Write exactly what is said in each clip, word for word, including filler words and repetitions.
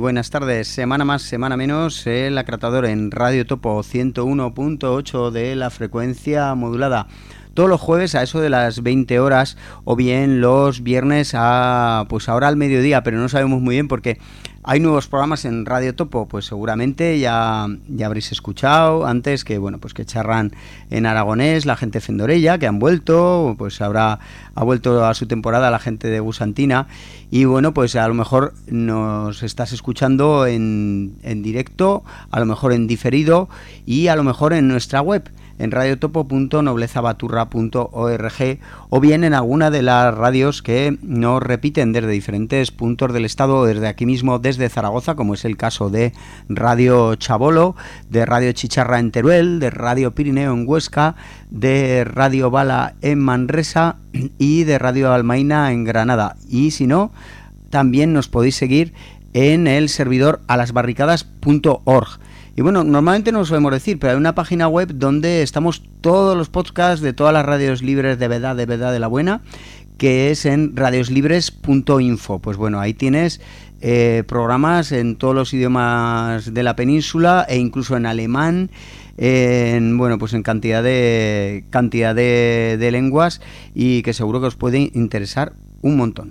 buenas tardes. Semana más, semana menos, el acratador en Radio Topo ciento uno punto ocho de la frecuencia modulada. Todos los jueves a eso de las veinte horas o bien los viernes a pues ahora al mediodía, pero no sabemos muy bien porque hay nuevos programas en Radio Topo, pues seguramente ya, ya habréis escuchado antes que bueno pues que charran en aragonés la gente fendorella, que han vuelto, pues habrá ha vuelto a su temporada la gente de Gusantina y bueno pues a lo mejor nos estás escuchando en, en directo, a lo mejor en diferido y a lo mejor en nuestra web en radiotopo punto noblezabaturra punto org o bien en alguna de las radios que nos repiten desde diferentes puntos del estado, desde aquí mismo, desde Zaragoza, como es el caso de Radio Chabolo, de Radio Chicharra en Teruel, de Radio Pirineo en Huesca, de Radio Bala en Manresa y de Radio Almaina en Granada. Y si no, también nos podéis seguir en el servidor alasbarricadas punto org. Y bueno, normalmente no lo solemos decir, pero hay una página web donde estamos todos los podcasts de todas las radios libres de verdad, de verdad, de la buena, que es en radioslibres punto info. Pues bueno, ahí tienes eh, programas en todos los idiomas de la península e incluso en alemán, en bueno, pues en cantidad de cantidad de, de lenguas y que seguro que os puede interesar un montón.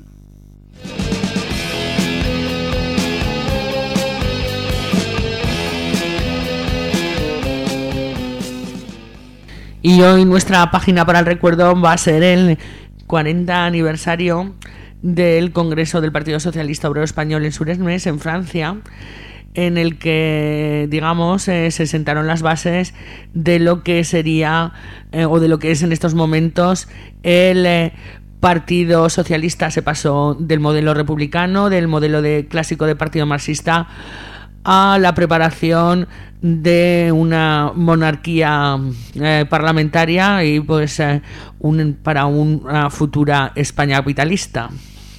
Y hoy nuestra página para el recuerdo va a ser el cuarenta aniversario del Congreso del Partido Socialista Obrero Español en Suresnes, en Francia, en el que, digamos, eh, se sentaron las bases de lo que sería, eh, o de lo que es en estos momentos, el eh, Partido Socialista. Se pasó del modelo republicano, del modelo de clásico de partido marxista, a la preparación de una monarquía eh, parlamentaria y pues eh, un, para una futura España capitalista.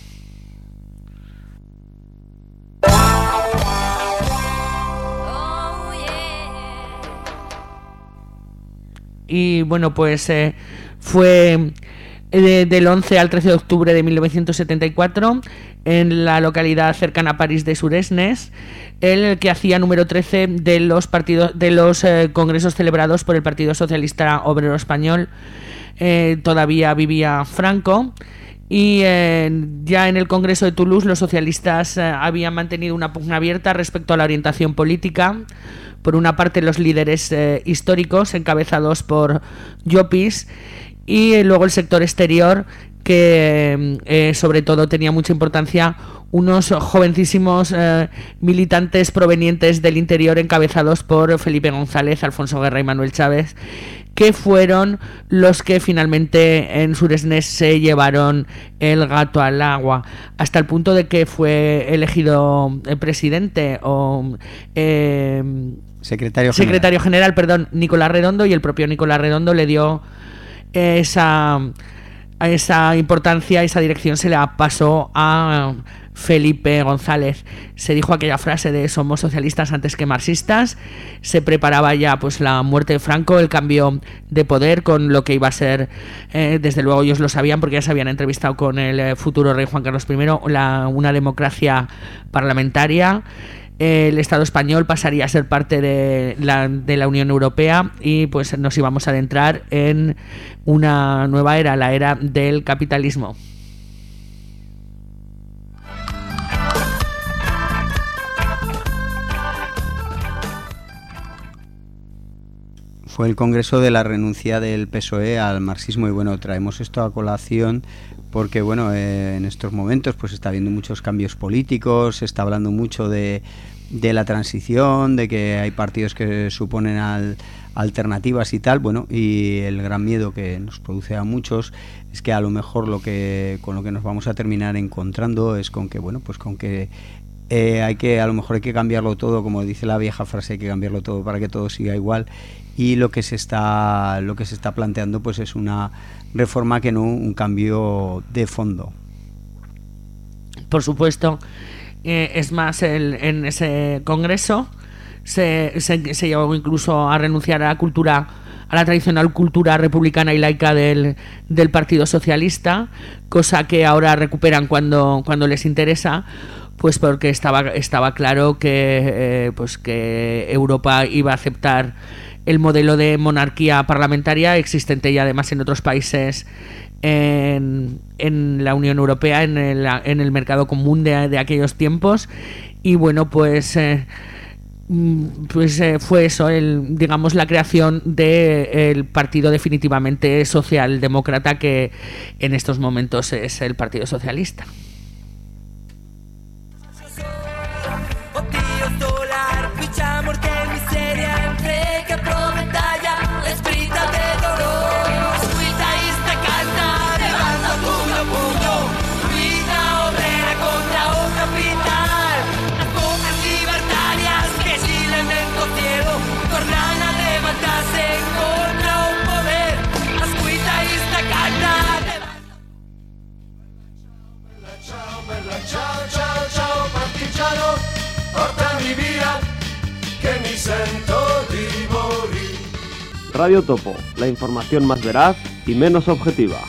Y bueno, pues eh, fue de, del once al trece de octubre de mil novecientos setenta y cuatro en la localidad cercana a París de Suresnes, el que hacía número trece de los partidos de los eh, congresos celebrados por el Partido Socialista Obrero Español. Eh, todavía vivía Franco y eh, ya en el Congreso de Toulouse los socialistas eh, habían mantenido una pugna abierta respecto a la orientación política. Por una parte, los líderes eh, históricos encabezados por Llopis y eh, luego el sector exterior, que eh, sobre todo tenía mucha importancia unos jovencísimos eh, militantes provenientes del interior encabezados por Felipe González, Alfonso Guerra y Manuel Chávez, que fueron los que finalmente en Suresnes se llevaron el gato al agua, hasta el punto de que fue elegido el presidente o eh, secretario general. secretario general, perdón, Nicolás Redondo, y el propio Nicolás Redondo le dio esa a esa importancia, esa dirección se la pasó a Felipe González. Se dijo aquella frase de somos socialistas antes que marxistas. Se preparaba ya pues la muerte de Franco, el cambio de poder con lo que iba a ser, eh, desde luego ellos lo sabían porque ya se habían entrevistado con el eh, futuro rey Juan Carlos primero, la, una democracia parlamentaria. El Estado español pasaría a ser parte de la, de la Unión Europea y pues nos íbamos a adentrar en una nueva era, la era del capitalismo. Fue el Congreso de la renuncia del P S O E al marxismo y bueno, traemos esto a colación porque bueno, eh, en estos momentos pues está habiendo muchos cambios políticos, se está hablando mucho de, de la transición, de que hay partidos que suponen al, alternativas y tal, bueno, y el gran miedo que nos produce a muchos es que a lo mejor lo que con lo que nos vamos a terminar encontrando es con que, bueno, pues con que eh, hay que, a lo mejor hay que cambiarlo todo, como dice la vieja frase, hay que cambiarlo todo para que todo siga igual, y lo que se está lo que se está planteando pues es una reforma que no un cambio de fondo. Por supuesto, eh, es más, el, en ese congreso se, se, se llegó incluso a renunciar a la cultura, a la tradicional cultura republicana y laica del, del Partido Socialista, cosa que ahora recuperan cuando, cuando les interesa, pues porque estaba, estaba claro que, eh, pues que Europa iba a aceptar el modelo de monarquía parlamentaria existente ya además en otros países en, en la Unión Europea, en el, en el mercado común de, de aquellos tiempos. Y bueno, pues eh, pues eh, fue eso, el, digamos, la creación del partido definitivamente socialdemócrata, que en estos momentos es el Partido Socialista. Ciao, ciao, ciao partigiano, portami via, che mi sento di morir. Radio Topo, la información más veraz y menos objetiva.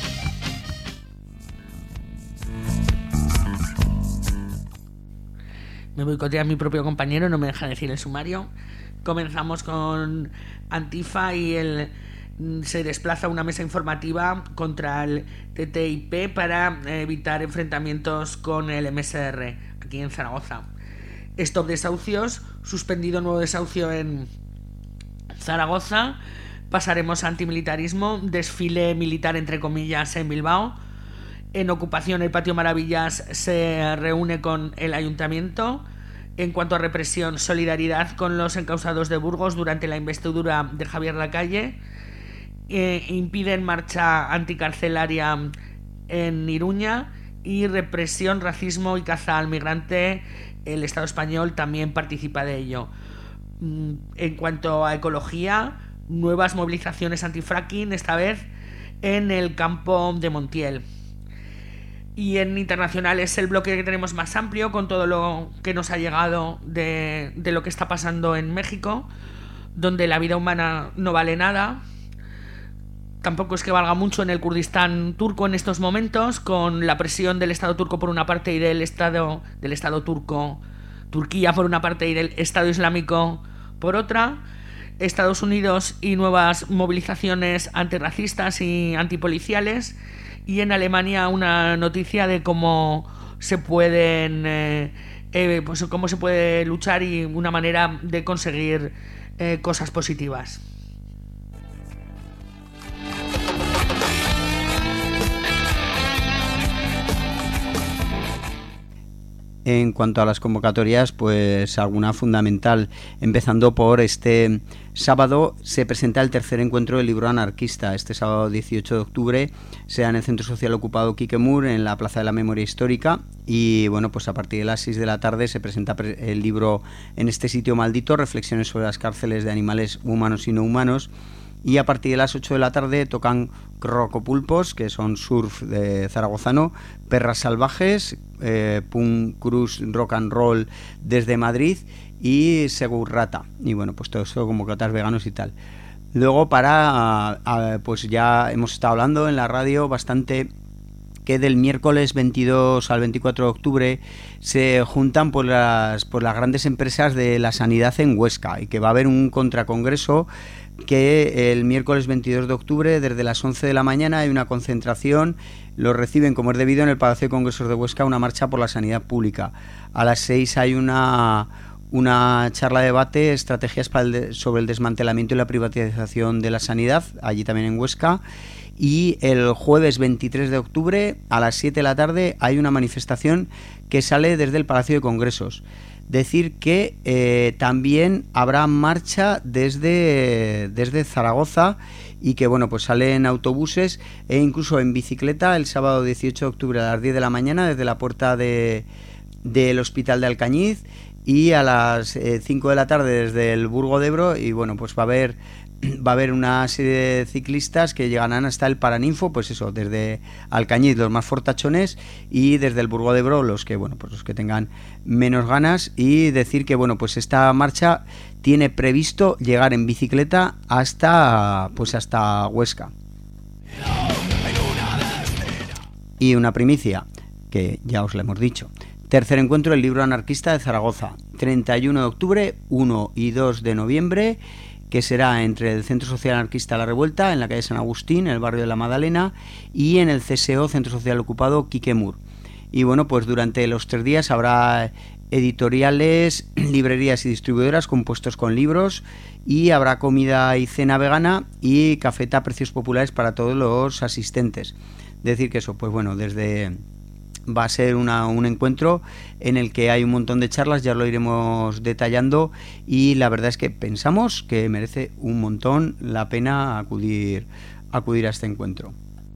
Me boicotea mi propio compañero, no me deja decir el sumario. Comenzamos con Antifa y el se desplaza una mesa informativa contra el T T I P para evitar enfrentamientos con el M S R aquí en Zaragoza. Stop desahucios, suspendido nuevo desahucio en Zaragoza. Pasaremos a antimilitarismo, desfile militar entre comillas en Bilbao. En ocupación el Patio Maravillas se reúne con el ayuntamiento. En cuanto a represión, solidaridad con los encausados de Burgos durante la investidura de Javier Lacalle. Eh, impiden marcha anticarcelaria en Iruña. Y represión, racismo y caza al migrante, el Estado español también participa de ello. En cuanto a ecología, nuevas movilizaciones antifracking, esta vez en el campo de Montiel. Y en internacional es el bloque que tenemos más amplio, con todo lo que nos ha llegado de, de lo que está pasando en México, donde la vida humana no vale nada. Tampoco es que valga mucho en el Kurdistán turco en estos momentos, con la presión del Estado turco por una parte y del Estado del Estado turco, Turquía por una parte y del Estado Islámico por otra. Estados Unidos y nuevas movilizaciones antirracistas y antipoliciales. Y en Alemania una noticia de cómo se pueden eh, eh, pues cómo se puede luchar y una manera de conseguir eh, cosas positivas. En cuanto a las convocatorias, pues alguna fundamental, empezando por este sábado se presenta el tercer encuentro del libro anarquista. Este sábado dieciocho de octubre será en el Centro Social Ocupado Quique Mur, en la Plaza de la Memoria Histórica, y bueno, pues a partir de las seis de la tarde se presenta el libro En este sitio maldito, reflexiones sobre las cárceles de animales humanos y no humanos. Y a partir de las ocho de la tarde tocan Crocopulpos, que son surf de zaragozano, Perras Salvajes, eh, Punk Cruz Rock and Roll desde Madrid y Segurrata. Y bueno, pues todo eso, como cotas veganos y tal. Luego para, a, a, pues ya hemos estado hablando en la radio bastante que del miércoles veintidós al veinticuatro de octubre se juntan por las, por las grandes empresas de la sanidad en Huesca, y que va a haber un contracongreso que el miércoles veintidós de octubre desde las once de la mañana hay una concentración, lo reciben como es debido en el Palacio de Congresos de Huesca, una marcha por la sanidad pública. A las seis hay una, una charla de debate, estrategias para el de, sobre el desmantelamiento y la privatización de la sanidad, allí también en Huesca. Y el jueves veintitrés de octubre a las siete de la tarde hay una manifestación que sale desde el Palacio de Congresos. Decir que eh, también habrá marcha desde, desde Zaragoza, y que bueno, pues salen autobuses e incluso en bicicleta el sábado dieciocho de octubre a las diez de la mañana desde la puerta de, del Hospital de Alcañiz, y a las eh, cinco de la tarde desde el Burgo de Ebro. Y bueno, pues va a haber va a haber una serie de ciclistas que llegarán hasta el Paraninfo, pues eso, desde Alcañiz los más fortachones, y desde el Burgo de Ebro los que, bueno, pues los que tengan menos ganas. Y decir que bueno, pues esta marcha tiene previsto llegar en bicicleta hasta pues hasta Huesca. Y una primicia que ya os la hemos dicho, Tercer encuentro del libro anarquista de Zaragoza, treinta y uno de octubre, uno y dos de noviembre, que será entre el Centro Social Anarquista La Revuelta, en la calle San Agustín, en el barrio de La Madalena, y en el C S O, Centro Social Ocupado Quique Mur. Y bueno, pues durante los tres días habrá editoriales, librerías y distribuidoras compuestos con libros, y habrá comida y cena vegana y cafeta a precios populares para todos los asistentes. Decir que eso, pues bueno, desde... va a ser una, un encuentro en el que hay un montón de charlas, ya lo iremos detallando, y la verdad es que pensamos que merece un montón la pena acudir, acudir a este encuentro.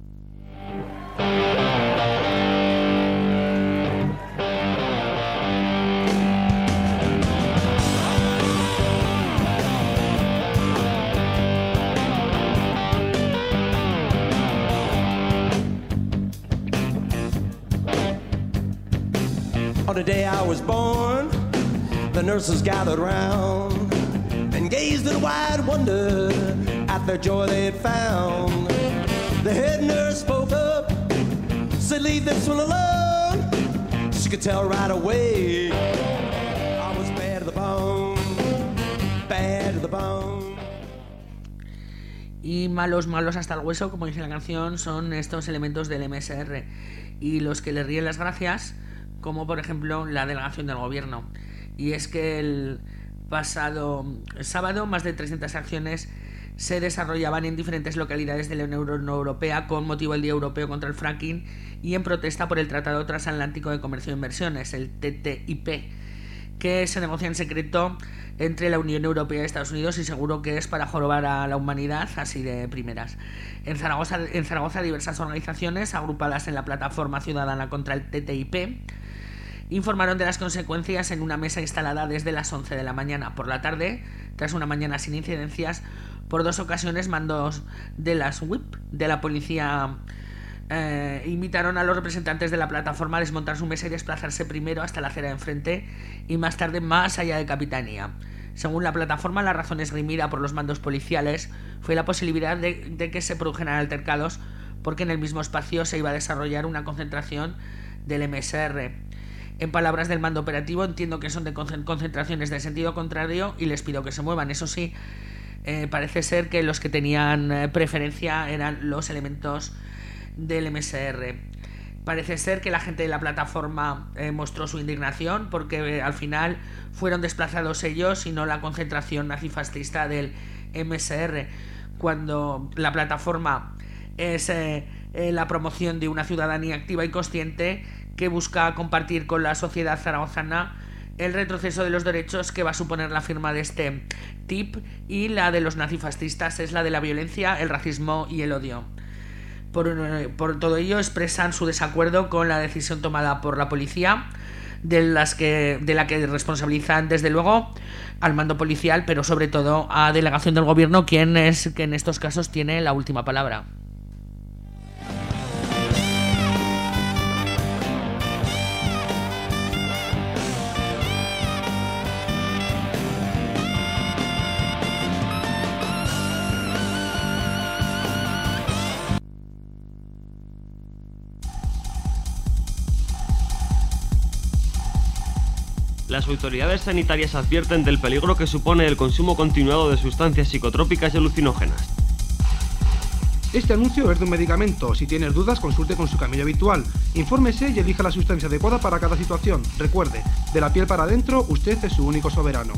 On the day I was born, the nurses gathered round and gazed in wide wonder at the joy they'd found. The head nurse spoke up, said, "Leave this one alone." She could tell right away I was bad to the bone, bad to the bone. Y malos, malos hasta el hueso, como dice la canción, son estos elementos del M S R. Y los que le ríen las gracias, como por ejemplo la delegación del gobierno. Y es que el pasado sábado más de trescientas acciones se desarrollaban en diferentes localidades de la Unión Europea con motivo del Día Europeo contra el Fracking y en protesta por el Tratado Transatlántico de Comercio e Inversiones, el T T I P, que se negocia en secreto entre la Unión Europea y Estados Unidos, y seguro que es para jorobar a la humanidad así de primeras. En Zaragoza, en Zaragoza diversas organizaciones agrupadas en la Plataforma Ciudadana contra el T T I P informaron de las consecuencias en una mesa instalada desde las once de la mañana. Por la tarde, tras una mañana sin incidencias, por dos ocasiones mandos de las W I P de la policía eh, invitaron a los representantes de la plataforma a desmontar su mesa y desplazarse primero hasta la acera de enfrente y más tarde más allá de Capitanía. Según la plataforma, la razón esgrimida por los mandos policiales fue la posibilidad de, de que se produjeran altercados, porque en el mismo espacio se iba a desarrollar una concentración del M S R. En palabras del mando operativo, entiendo que son de concentraciones de sentido contrario y les pido que se muevan. Eso sí, eh, parece ser que los que tenían eh, preferencia eran los elementos del M S R. Parece ser que la gente de la plataforma eh, mostró su indignación porque eh, al final fueron desplazados ellos y no la concentración nazifascista del M S R, cuando la plataforma es eh, eh, la promoción de una ciudadanía activa y consciente que busca compartir con la sociedad zaragozana el retroceso de los derechos que va a suponer la firma de este T I P, y la de los nazifascistas es la de la violencia, el racismo y el odio. Por, por todo ello expresan su desacuerdo con la decisión tomada por la policía, de, las que, de la que responsabilizan desde luego al mando policial, pero sobre todo a delegación del gobierno, quien es que en estos casos tiene la última palabra. Las autoridades sanitarias advierten del peligro que supone el consumo continuado de sustancias psicotrópicas y alucinógenas. Este anuncio es de un medicamento. Si tienes dudas, consulte con su camello habitual. Infórmese y elija la sustancia adecuada para cada situación. Recuerde, de la piel para adentro, usted es su único soberano.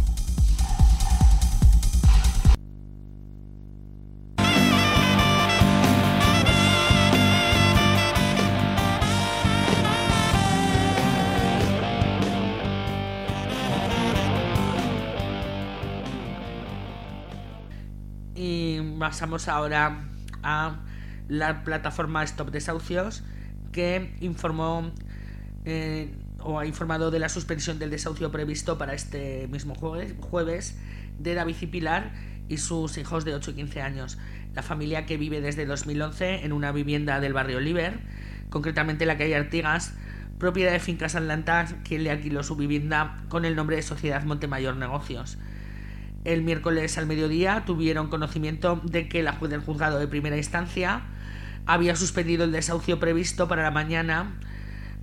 Pasamos ahora a la plataforma Stop Desahucios, que informó eh, o ha informado de la suspensión del desahucio previsto para este mismo jueves, jueves de David y Pilar y sus hijos de ocho y quince años. La familia, que vive desde dos mil once en una vivienda del barrio Oliver, concretamente en la calle Artigas, propiedad de Fincas Atlanta, quien le alquiló su vivienda con el nombre de Sociedad Montemayor Negocios. El miércoles al mediodía tuvieron conocimiento de que la juez del juzgado de primera instancia había suspendido el desahucio previsto para la mañana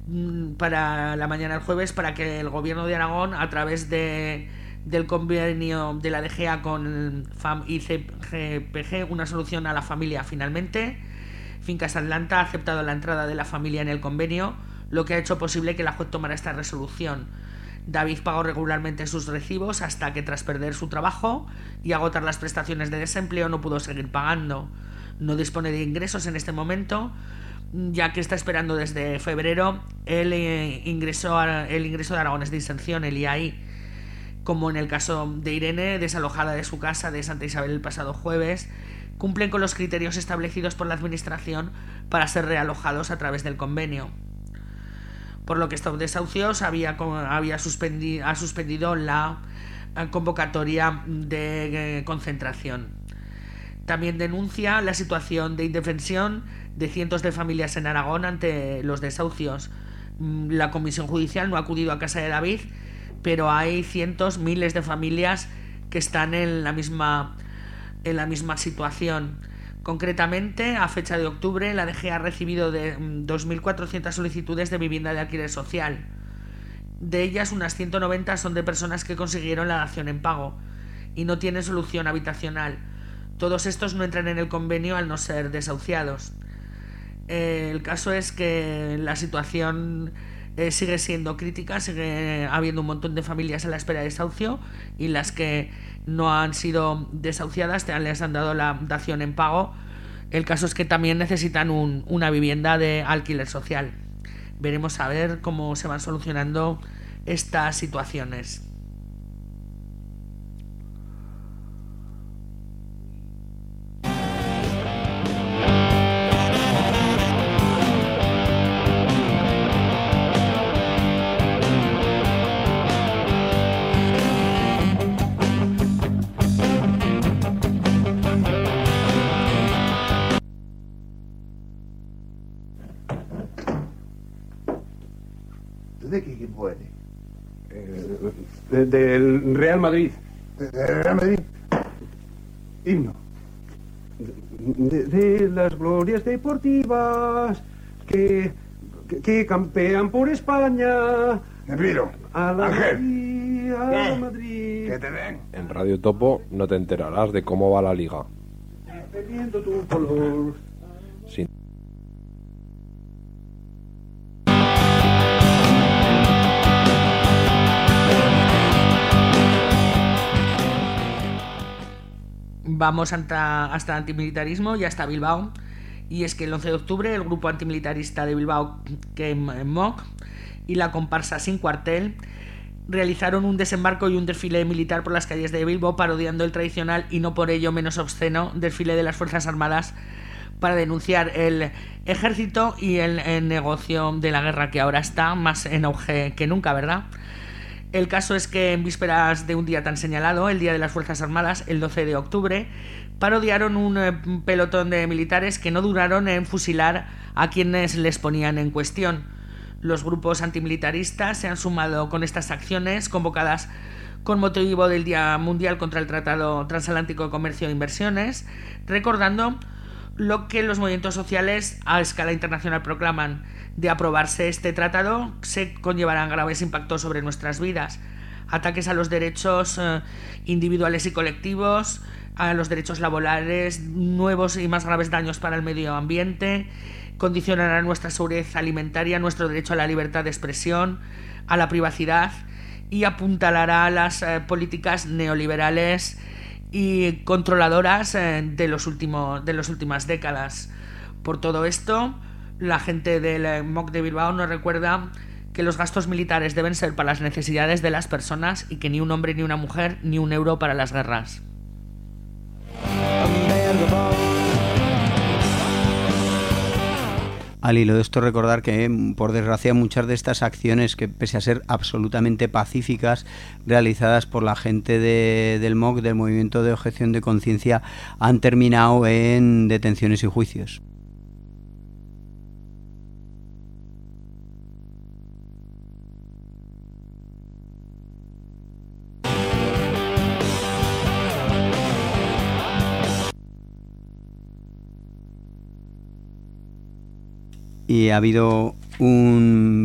para la mañana del jueves para que el gobierno de Aragón, a través de, del convenio de la D G A con F A M y C G P G, una solución a la familia. Finalmente, Fincas Atlanta ha aceptado la entrada de la familia en el convenio, lo que ha hecho posible que la juez tomara esta resolución. David pagó regularmente sus recibos hasta que, tras perder su trabajo y agotar las prestaciones de desempleo, no pudo seguir pagando. No dispone de ingresos en este momento, ya que está esperando desde febrero el, eh, ingreso, a, el ingreso de Aragones de Inserción, el I A I. Como en el caso de Irene, desalojada de su casa de Santa Isabel el pasado jueves, cumplen con los criterios establecidos por la Administración para ser realojados a través del convenio. Por lo que estos desahucios había, había suspendi, ha suspendido la convocatoria de eh, concentración. También denuncia la situación de indefensión de cientos de familias en Aragón ante los desahucios. La Comisión Judicial no ha acudido a casa de David, pero hay cientos, miles de familias que están en la misma, en la misma situación. Concretamente, a fecha de octubre, la D G A ha recibido de dos mil cuatrocientas solicitudes de vivienda de alquiler social. De ellas, unas ciento noventa son de personas que consiguieron la dación en pago y no tienen solución habitacional. Todos estos no entran en el convenio al no ser desahuciados. Eh, el caso es que la situación eh, sigue siendo crítica, sigue habiendo un montón de familias a la espera de desahucio, y las que no han sido desahuciadas les han dado la dación en pago. El caso es que también necesitan un, una vivienda de alquiler social. Veremos a ver cómo se van solucionando estas situaciones. ¿De qué equipo eres? Eh, de, del Real Madrid. ¿De, de Real Madrid? Himno. De, de las glorias deportivas que, que, que campean por España. Me pido. A la Ángel. Madrid, a ¿Qué? la Madrid. Que te den. En Radio Topo no te enterarás de cómo va la liga. Dependiendo tu color. Sin Vamos hasta, hasta antimilitarismo y hasta Bilbao. Y es que el once de octubre el grupo antimilitarista de Bilbao, que M O C, y la comparsa Sin Cuartel realizaron un desembarco y un desfile militar por las calles de Bilbao, parodiando el tradicional y no por ello menos obsceno desfile de las Fuerzas Armadas, para denunciar el ejército y el, el negocio de la guerra, que ahora está más en auge que nunca, ¿verdad? El caso es que en vísperas de un día tan señalado, el Día de las Fuerzas Armadas, el doce de octubre, parodiaron un eh, pelotón de militares que no duraron en fusilar a quienes les ponían en cuestión. Los grupos antimilitaristas se han sumado con estas acciones convocadas con motivo del Día Mundial contra el Tratado Transatlántico de Comercio e Inversiones, recordando lo que los movimientos sociales a escala internacional proclaman: de aprobarse este tratado se conllevarán graves impactos sobre nuestras vidas, ataques a los derechos eh, individuales y colectivos, a los derechos laborales, nuevos y más graves daños para el medio ambiente, condicionarán nuestra seguridad alimentaria, nuestro derecho a la libertad de expresión, a la privacidad, y apuntalará a las eh, políticas neoliberales y controladoras eh, de los últimos de las últimas décadas. Por todo esto, la gente del M O C de Bilbao nos recuerda que los gastos militares deben ser para las necesidades de las personas y que ni un hombre ni una mujer ni un euro para las guerras. Al hilo de esto, recordar que, por desgracia, muchas de estas acciones, que pese a ser absolutamente pacíficas, realizadas por la gente de, del M O C, del Movimiento de Objeción de Conciencia, han terminado en detenciones y juicios. Y ha habido un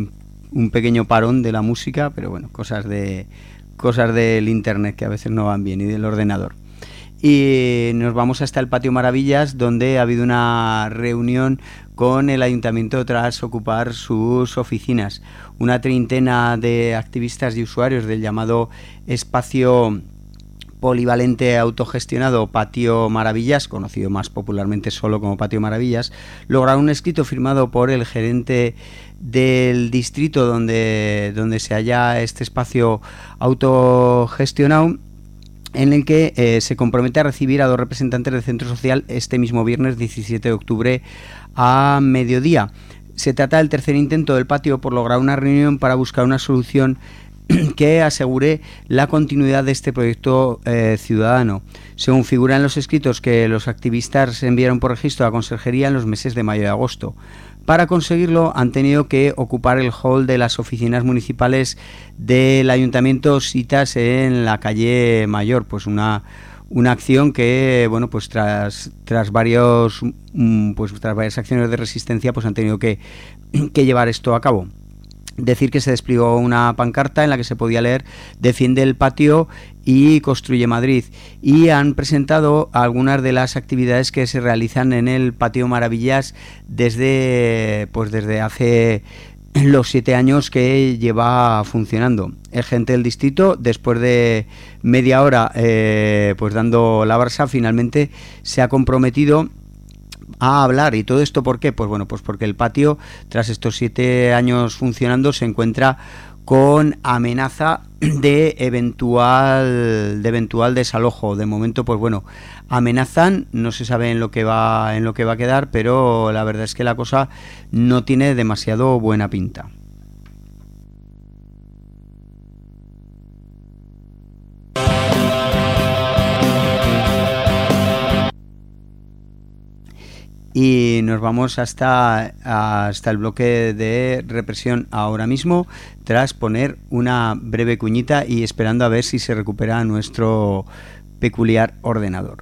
un pequeño parón de la música, pero bueno, cosas de cosas del internet que a veces no van bien y del ordenador. Y nos vamos hasta el Patio Maravillas, donde ha habido una reunión con el ayuntamiento tras ocupar sus oficinas. Una treintena de activistas y usuarios del llamado espacio polivalente autogestionado Patio Maravillas, conocido más popularmente solo como Patio Maravillas, lograron un escrito firmado por el gerente del distrito donde, donde se halla este espacio autogestionado, en el que eh, se compromete a recibir a dos representantes del centro social este mismo viernes diecisiete de octubre a mediodía. Se trata del tercer intento del patio por lograr una reunión para buscar una solución que asegure la continuidad de este proyecto eh, ciudadano. Según figura en los escritos que los activistas enviaron por registro a la Conserjería en los meses de mayo y agosto. Para conseguirlo han tenido que ocupar el hall de las oficinas municipales del Ayuntamiento sitas en la calle Mayor, pues una una acción que, bueno, pues tras tras varios pues tras varias acciones de resistencia, pues han tenido que, que llevar esto a cabo. Decir que se desplegó una pancarta en la que se podía leer "Defiende el patio y construye Madrid", y han presentado algunas de las actividades que se realizan en el Patio Maravillas desde pues desde hace los siete años que lleva funcionando. El gente del distrito, después de media hora eh, pues dando la brasa, finalmente se ha comprometido a hablar. ¿Y todo esto por qué? Pues bueno, pues porque el patio, tras estos siete años funcionando, se encuentra con amenaza de eventual de eventual desalojo. De momento, pues bueno, amenazan, no se sabe en lo que va en lo que va a quedar, pero la verdad es que la cosa no tiene demasiado buena pinta. Y nos vamos hasta, hasta el bloque de represión ahora mismo, tras poner una breve cuñita y esperando a ver si se recupera nuestro peculiar ordenador.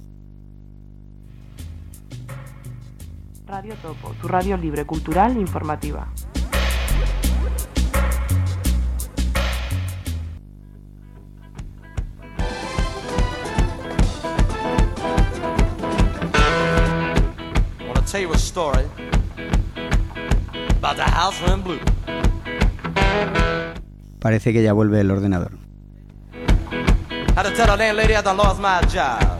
Radio Topo, tu radio libre, cultural e informativa. Tell you a story about the house went blue. Parece que ya vuelve el ordenador. Had to tell the landlady I done lost my job.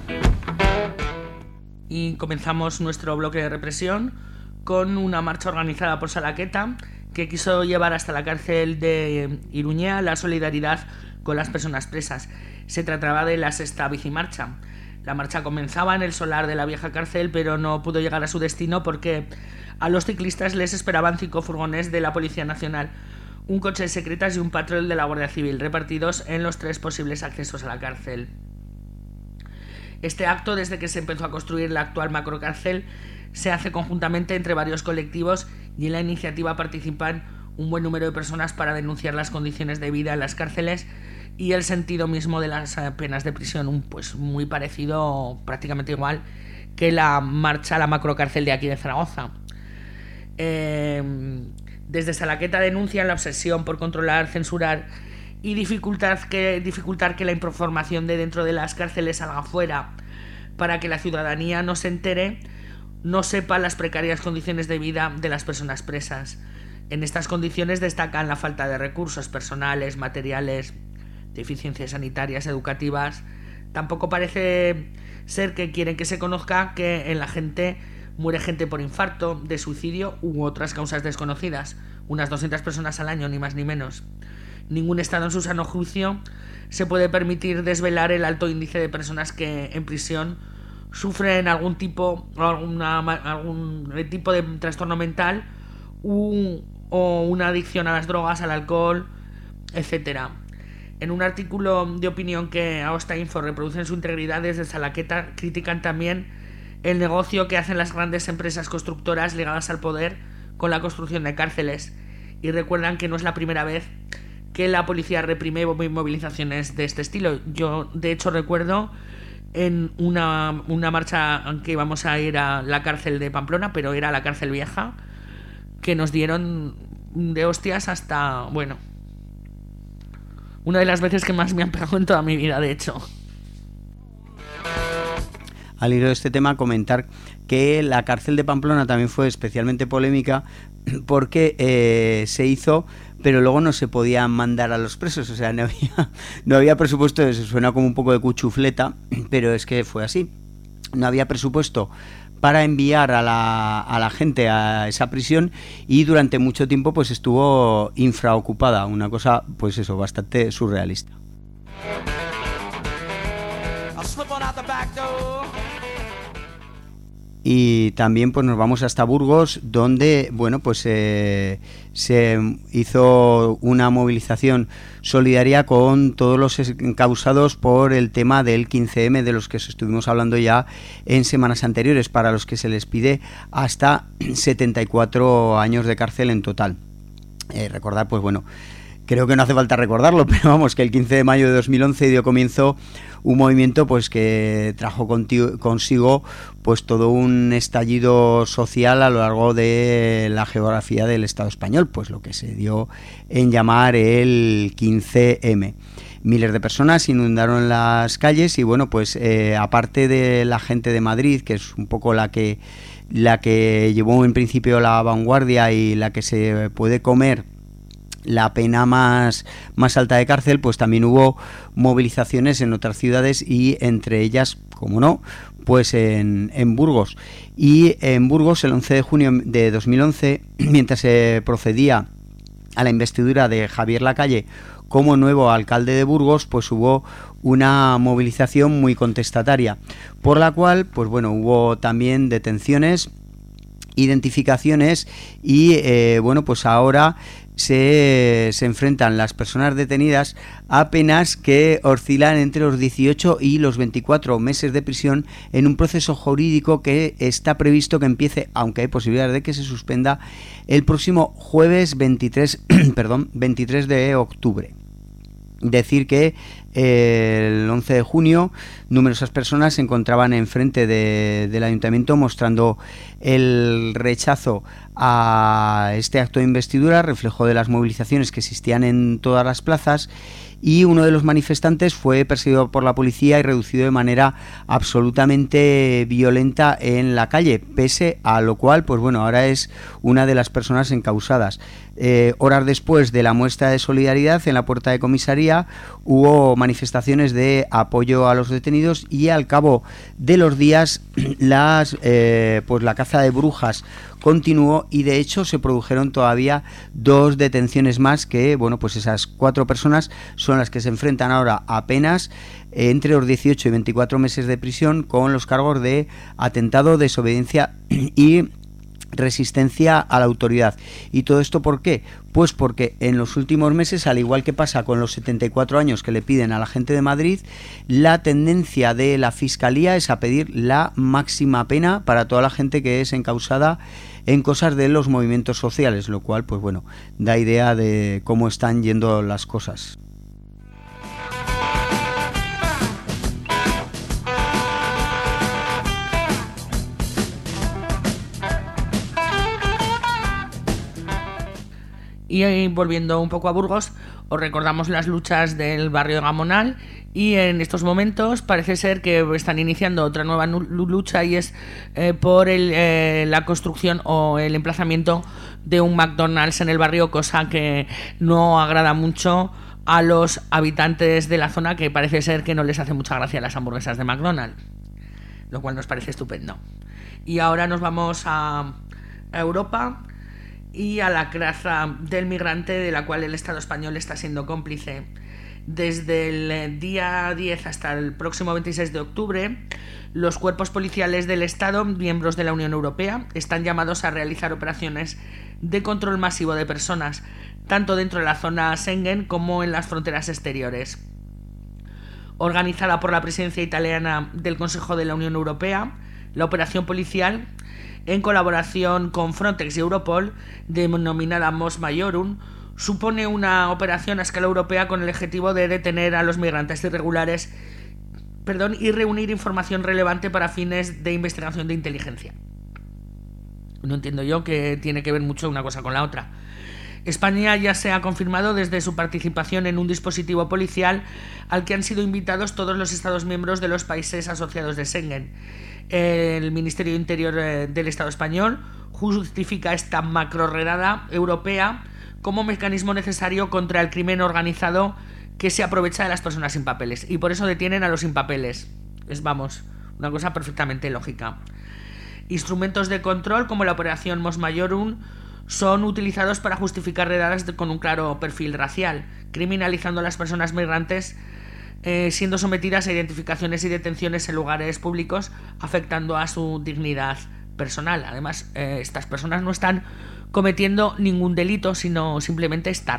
Y comenzamos nuestro bloque de represión con una marcha organizada por Salaqueta que quiso llevar hasta la cárcel de Iruña la solidaridad con las personas presas. Se trataba de la sexta bicimarcha. La marcha comenzaba en el solar de la vieja cárcel, pero no pudo llegar a su destino porque a los ciclistas les esperaban cinco furgones de la Policía Nacional, un coche de secretas y un patrol de la Guardia Civil, repartidos en los tres posibles accesos a la cárcel. Este acto, desde que se empezó a construir la actual macrocárcel, se hace conjuntamente entre varios colectivos y en la iniciativa participan un buen número de personas para denunciar las condiciones de vida en las cárceles y el sentido mismo de las penas de prisión, pues muy parecido, prácticamente igual que la marcha a la macrocárcel de aquí de Zaragoza. Eh, desde Salaqueta denuncian la obsesión por controlar, censurar y dificultar que, dificultar que la información de dentro de las cárceles salga afuera, para que la ciudadanía no se entere, no sepa las precarias condiciones de vida de las personas presas. En estas condiciones destacan la falta de recursos personales, materiales, deficiencias sanitarias, educativas. Tampoco parece ser que quieren que se conozca que en la gente muere gente por infarto, de suicidio u otras causas desconocidas, unas doscientas personas al año, ni más ni menos. Ningún Estado en su sano juicio se puede permitir desvelar el alto índice de personas que en prisión sufren algún tipo, alguna, algún tipo de trastorno mental u, o una adicción a las drogas, al alcohol, etcétera. En un artículo de opinión que Aosta Info reproduce en su integridad, desde Salaqueta critican también el negocio que hacen las grandes empresas constructoras ligadas al poder con la construcción de cárceles, y recuerdan que no es la primera vez que la policía reprime movilizaciones de este estilo. Yo, de hecho, recuerdo en una, una marcha que íbamos a ir a la cárcel de Pamplona, pero era la cárcel vieja, que nos dieron de hostias hasta, bueno, una de las veces que más me han pegado en toda mi vida, de hecho. Al hilo de este tema, comentar que la cárcel de Pamplona también fue especialmente polémica porque eh, se hizo, pero luego no se podían mandar a los presos, o sea, no había, no había presupuesto. Eso suena como un poco de cuchufleta, pero es que fue así. No había presupuesto para enviar a la, a la gente a esa prisión, y durante mucho tiempo pues estuvo infraocupada, una cosa pues eso, bastante surrealista. Y también pues nos vamos hasta Burgos, donde bueno pues eh, se hizo una movilización solidaria con todos los encausados por el tema del quince eme, de los que estuvimos hablando ya en semanas anteriores, para los que se les pide hasta setenta y cuatro años de cárcel en total. Eh, recordar, pues bueno, creo que no hace falta recordarlo, pero vamos, que el quince de mayo de dos mil once dio comienzo un movimiento pues que trajo contigo, consigo pues todo un estallido social a lo largo de la geografía del Estado español, pues lo que se dio en llamar el quince eme. Miles de personas inundaron las calles y bueno, pues eh, aparte de la gente de Madrid, que es un poco la que la que llevó en principio la vanguardia y la que se puede comer la pena más, más alta de cárcel, pues también hubo movilizaciones en otras ciudades, y entre ellas, como no, pues en, en Burgos. Y en Burgos, el once de junio de dos mil once, mientras se procedía a la investidura de Javier Lacalle como nuevo alcalde de Burgos, pues hubo una movilización muy contestataria, por la cual, pues bueno, hubo también detenciones, identificaciones y eh, bueno, pues ahora Se, se enfrentan las personas detenidas a penas que oscilan entre los dieciocho y los veinticuatro meses de prisión, en un proceso jurídico que está previsto que empiece, aunque hay posibilidad de que se suspenda, el próximo jueves veintitrés, perdón, veintitrés de octubre. Decir que eh, el once de junio numerosas personas se encontraban enfrente de, del ayuntamiento mostrando el rechazo a este acto de investidura, reflejo de las movilizaciones que existían en todas las plazas, y uno de los manifestantes fue perseguido por la policía y reducido de manera absolutamente violenta en la calle, pese a lo cual, pues bueno, ahora es una de las personas encausadas. Eh, horas después de la muestra de solidaridad en la puerta de comisaría hubo manifestaciones de apoyo a los detenidos, y al cabo de los días las eh, pues la caza de brujas continuó, y de hecho se produjeron todavía dos detenciones más, que bueno, pues esas cuatro personas son las que se enfrentan ahora a penas eh, entre los dieciocho y veinticuatro meses de prisión, con los cargos de atentado, desobediencia y resistencia a la autoridad. ¿Y todo esto por qué? Pues porque en los últimos meses, al igual que pasa con los setenta y cuatro años que le piden a la gente de Madrid, la tendencia de la Fiscalía es a pedir la máxima pena para toda la gente que es encausada en cosas de los movimientos sociales, lo cual, pues bueno, da idea de cómo están yendo las cosas. Y volviendo un poco a Burgos, os recordamos las luchas del barrio de Gamonal, y en estos momentos parece ser que están iniciando otra nueva lucha, y es eh, por el, eh, la construcción o el emplazamiento de un McDonald's en el barrio, cosa que no agrada mucho a los habitantes de la zona, que parece ser que no les hace mucha gracia las hamburguesas de McDonald's, lo cual nos parece estupendo. Y ahora nos vamos a, a Europa y a la caza del migrante, de la cual el Estado español está siendo cómplice. Desde el día diez hasta el próximo veintiséis de octubre, los cuerpos policiales del Estado, miembros de la Unión Europea, están llamados a realizar operaciones de control masivo de personas, tanto dentro de la zona Schengen como en las fronteras exteriores. Organizada por la presidencia italiana del Consejo de la Unión Europea, la operación policial, en colaboración con Frontex y Europol, denominada Mos Maiorum, supone una operación a escala europea con el objetivo de detener a los migrantes irregulares, perdón, y reunir información relevante para fines de investigación de inteligencia. No entiendo yo que tiene que ver mucho una cosa con la otra. España ya se ha confirmado desde su participación en un dispositivo policial al que han sido invitados todos los Estados miembros de los países asociados de Schengen. El Ministerio de Interior del Estado español justifica esta macrorredada europea como mecanismo necesario contra el crimen organizado que se aprovecha de las personas sin papeles, y por eso detienen a los sin papeles. Es, vamos, una cosa perfectamente lógica. Instrumentos de control como la operación Mos Maiorum son utilizados para justificar redadas con un claro perfil racial, criminalizando a las personas migrantes eh, siendo sometidas a identificaciones y detenciones en lugares públicos, afectando a su dignidad personal. Además, eh, estas personas no están cometiendo ningún delito, sino simplemente estar.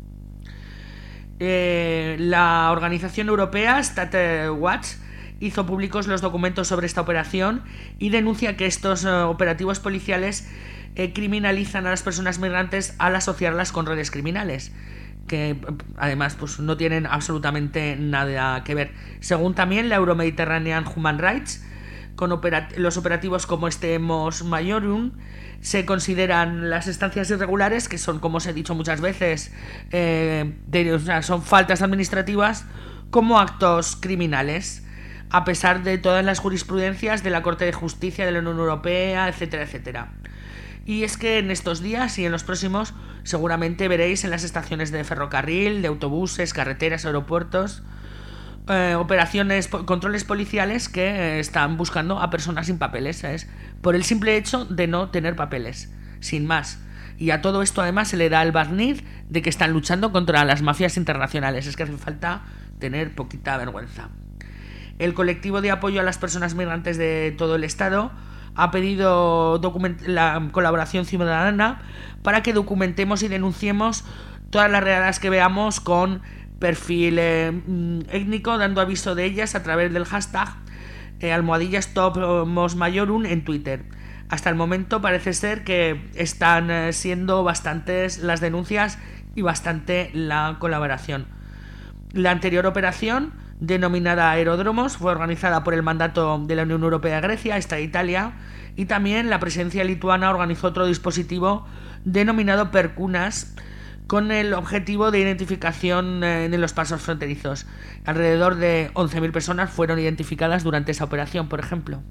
Eh, la organización europea StatWatch hizo públicos los documentos sobre esta operación y denuncia que estos uh, operativos policiales eh, criminalizan a las personas migrantes al asociarlas con redes criminales, que además pues, no tienen absolutamente nada que ver. Según también la Euro-Mediterranean Human Rights, con operat- los operativos como este Mos Maiorum se consideran las estancias irregulares, que son, como os he dicho muchas veces, eh, de, o sea, son faltas administrativas, como actos criminales, a pesar de todas las jurisprudencias de la Corte de Justicia de la Unión Europea, etcétera, etcétera. Y es que en estos días y en los próximos seguramente veréis en las estaciones de ferrocarril, de autobuses, carreteras, aeropuertos, eh, operaciones, controles policiales que eh, están buscando a personas sin papeles, ¿sabes? Por el simple hecho de no tener papeles, sin más. Y a todo esto además se le da el barniz de que están luchando contra las mafias internacionales. Es que hace falta tener poquita vergüenza. El colectivo de apoyo a las personas migrantes de todo el Estado ha pedido document- la colaboración ciudadana para que documentemos y denunciemos todas las redadas que veamos con perfil eh, étnico, dando aviso de ellas a través del hashtag eh, almohadilla Stop Mos Maiorum en Twitter. Hasta el momento parece ser que están eh, siendo bastantes las denuncias y bastante la colaboración. La anterior operación, denominada Aeródromos, fue organizada por el mandato de la Unión Europea a Grecia, esta de Italia, y también la presencia lituana organizó otro dispositivo denominado Perkunas, con el objetivo de identificación eh, de los pasos fronterizos. Alrededor de once mil personas fueron identificadas durante esa operación, por ejemplo.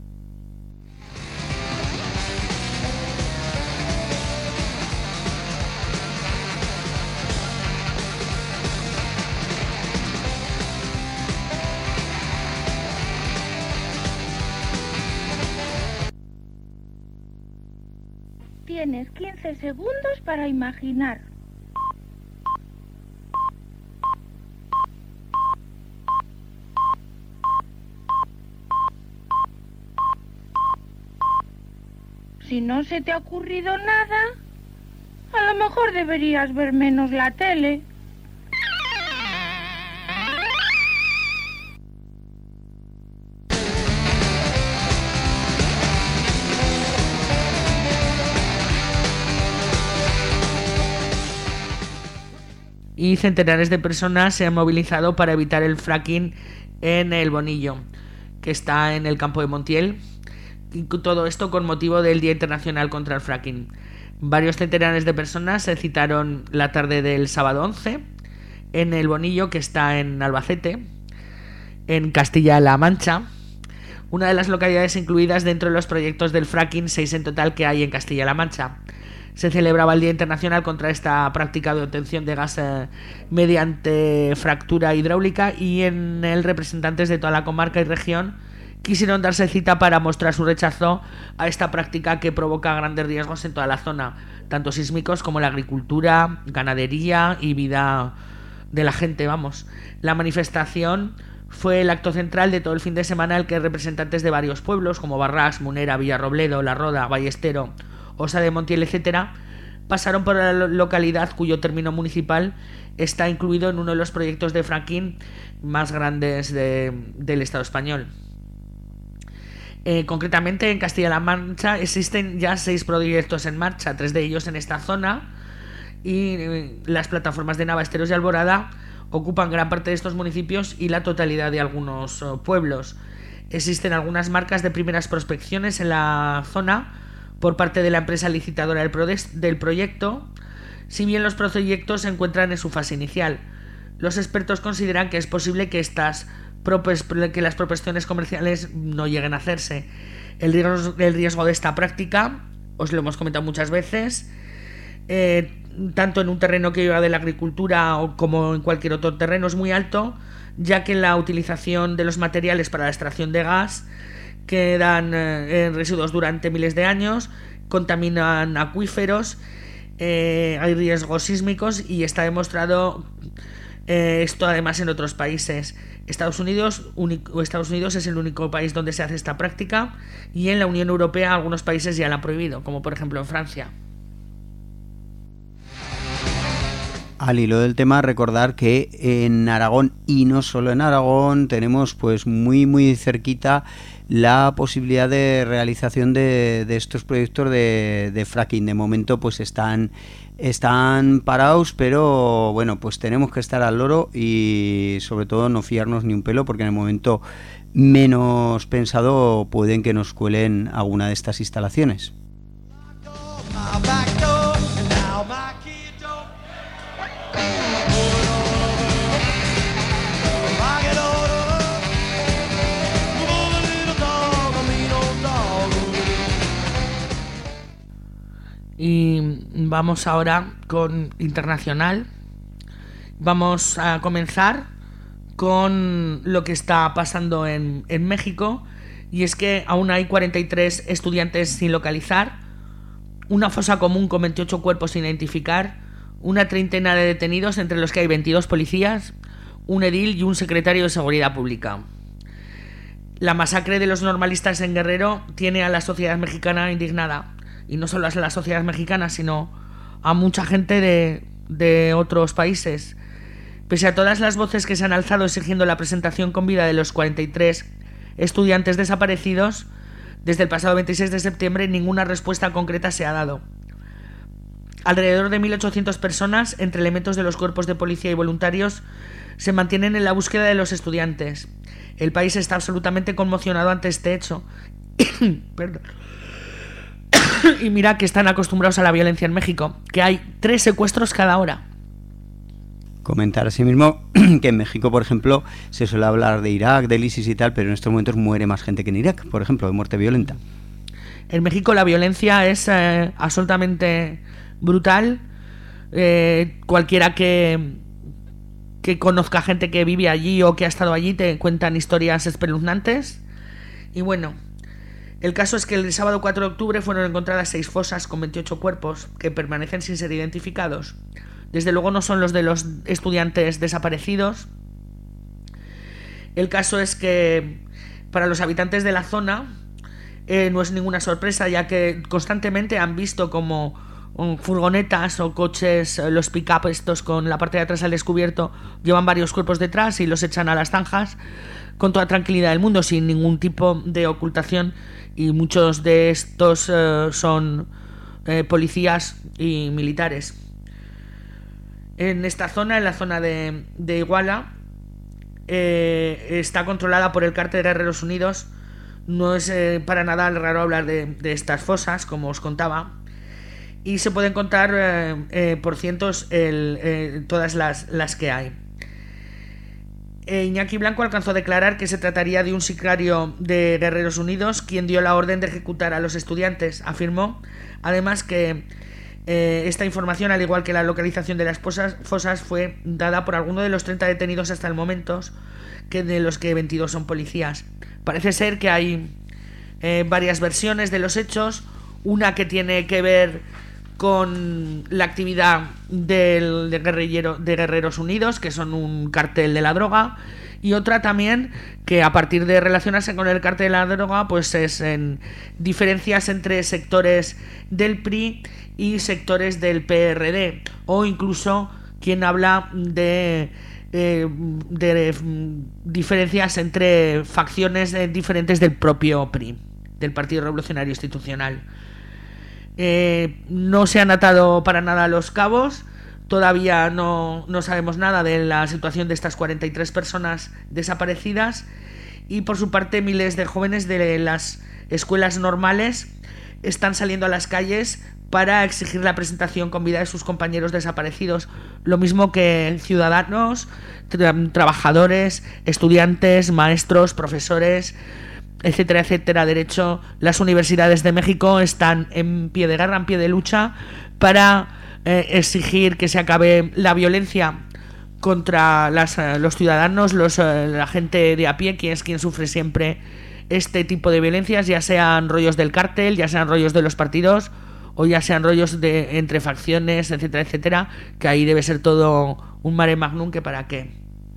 Tienes quince segundos para imaginar. Si no se te ha ocurrido nada, a lo mejor deberías ver menos la tele. Y centenares de personas se han movilizado para evitar el fracking en el Bonillo, que está en el campo de Montiel. Y todo esto con motivo del Día Internacional contra el Fracking. Varios centenares de personas se citaron la tarde del sábado once en el Bonillo, que está en Albacete, en Castilla-La Mancha, una de las localidades incluidas dentro de los proyectos del fracking, seis en total que hay en Castilla-La Mancha. Se celebraba el Día Internacional contra esta práctica de obtención de gas eh, mediante fractura hidráulica, y en él representantes de toda la comarca y región quisieron darse cita para mostrar su rechazo a esta práctica que provoca grandes riesgos en toda la zona, tanto sísmicos como la agricultura, ganadería y vida de la gente, vamos. La manifestación fue el acto central de todo el fin de semana, el que representantes de varios pueblos como Barrás, Munera, Villarrobledo, La Roda, Ballestero, Osa de Montiel, etcétera, pasaron por la localidad cuyo término municipal está incluido en uno de los proyectos de fracking más grandes de, del Estado español. Eh, concretamente en Castilla-La Mancha existen ya seis proyectos en marcha, tres de ellos en esta zona, y eh, las plataformas de Navaesteros y Alborada ocupan gran parte de estos municipios y la totalidad de algunos uh, pueblos. Existen algunas marcas de primeras prospecciones en la zona por parte de la empresa licitadora del, pro del proyecto, si bien los proyectos se encuentran en su fase inicial. Los expertos consideran que es posible que, estas que las proposiciones comerciales no lleguen a hacerse. El riesgo, el riesgo de esta práctica, os lo hemos comentado muchas veces, eh, tanto en un terreno que lleva de la agricultura o como en cualquier otro terreno, es muy alto, ya que la utilización de los materiales para la extracción de gas quedan eh, en residuos durante miles de años, contaminan acuíferos, eh, hay riesgos sísmicos y está demostrado eh, esto además en otros países. Estados Unidos, único, Estados Unidos es el único país donde se hace esta práctica, y en la Unión Europea algunos países ya la han prohibido, como por ejemplo en Francia. Al hilo del tema, recordar que en Aragón, y no solo en Aragón, tenemos pues muy muy cerquita la posibilidad de realización de, de estos proyectos de, de fracking. De momento pues están están parados, pero bueno, pues tenemos que estar al loro y sobre todo no fiarnos ni un pelo, porque en el momento menos pensado pueden que nos cuelen alguna de estas instalaciones. Y vamos ahora con internacional. Vamos a comenzar con lo que está pasando en, en México, y es que aún hay cuarenta y tres estudiantes sin localizar, una fosa común con veintiocho cuerpos sin identificar, una treintena de detenidos, entre los que hay veintidós policías, un edil y un secretario de Seguridad Pública. La masacre de los normalistas en Guerrero tiene a la sociedad mexicana indignada. Y no solo a la sociedad mexicana, sino a mucha gente de, de otros países. Pese a todas las voces que se han alzado exigiendo la presentación con vida de los cuarenta y tres estudiantes desaparecidos, desde el pasado veintiséis de septiembre ninguna respuesta concreta se ha dado. Alrededor de mil ochocientas personas, entre elementos de los cuerpos de policía y voluntarios, se mantienen en la búsqueda de los estudiantes. El país está absolutamente conmocionado ante este hecho. Perdón. Y mira que están acostumbrados a la violencia en México, que hay tres secuestros cada hora. Comentar asimismo que en México, por ejemplo, se suele hablar de Irak, del ISIS y tal, pero en estos momentos muere más gente que en Irak, por ejemplo, de muerte violenta. En México la violencia es eh, absolutamente brutal. Eh, cualquiera que, que conozca gente que vive allí o que ha estado allí te cuentan historias espeluznantes. Y bueno, el caso es que el sábado cuatro de octubre fueron encontradas seis fosas con veintiocho cuerpos que permanecen sin ser identificados. Desde luego no son los de los estudiantes desaparecidos. El caso es que para los habitantes de la zona eh, no es ninguna sorpresa, ya que constantemente han visto como um, furgonetas o coches, los pick-up estos con la parte de atrás al descubierto, llevan varios cuerpos detrás y los echan a las zanjas con toda tranquilidad del mundo, sin ningún tipo de ocultación. Y muchos de estos eh, son eh, policías y militares. En esta zona, en la zona de, de Iguala, eh, está controlada por el cártel de Guerreros Unidos. No es eh, para nada raro hablar de, de estas fosas, como os contaba. Y se pueden contar eh, eh, por cientos el, eh, todas las, las que hay. Iñaki Blanco alcanzó a declarar que se trataría de un sicario de Guerreros Unidos quien dio la orden de ejecutar a los estudiantes. Afirmó además que eh, esta información, al igual que la localización de las fosas, fosas, fue dada por alguno de los treinta detenidos hasta el momento, que de los que veintidós son policías. Parece ser que hay eh, varias versiones de los hechos, una que tiene que ver con la actividad del, de, guerrillero, de Guerreros Unidos, que son un cartel de la droga, y otra también que a partir de relacionarse con el cartel de la droga, pues es en diferencias entre sectores del P R I y sectores del P R D, o incluso quien habla de, eh, de diferencias entre facciones diferentes del propio P R I, del Partido Revolucionario Institucional. Eh, no se han atado para nada los cabos. Todavía no, no sabemos nada de la situación de estas cuarenta y tres personas desaparecidas. Y por su parte, miles de jóvenes de las escuelas normales están saliendo a las calles para exigir la presentación con vida de sus compañeros desaparecidos, lo mismo que ciudadanos, tra- trabajadores, estudiantes, maestros, profesores, etcétera, etcétera. De hecho, las universidades de México están en pie de guerra, en pie de lucha, para eh, exigir que se acabe la violencia contra las, eh, los ciudadanos, los, eh, la gente de a pie, que es quien sufre siempre este tipo de violencias, ya sean rollos del cártel, ya sean rollos de los partidos, o ya sean rollos de entre facciones, etcétera, etcétera, que ahí debe ser todo un mare magnum que para qué.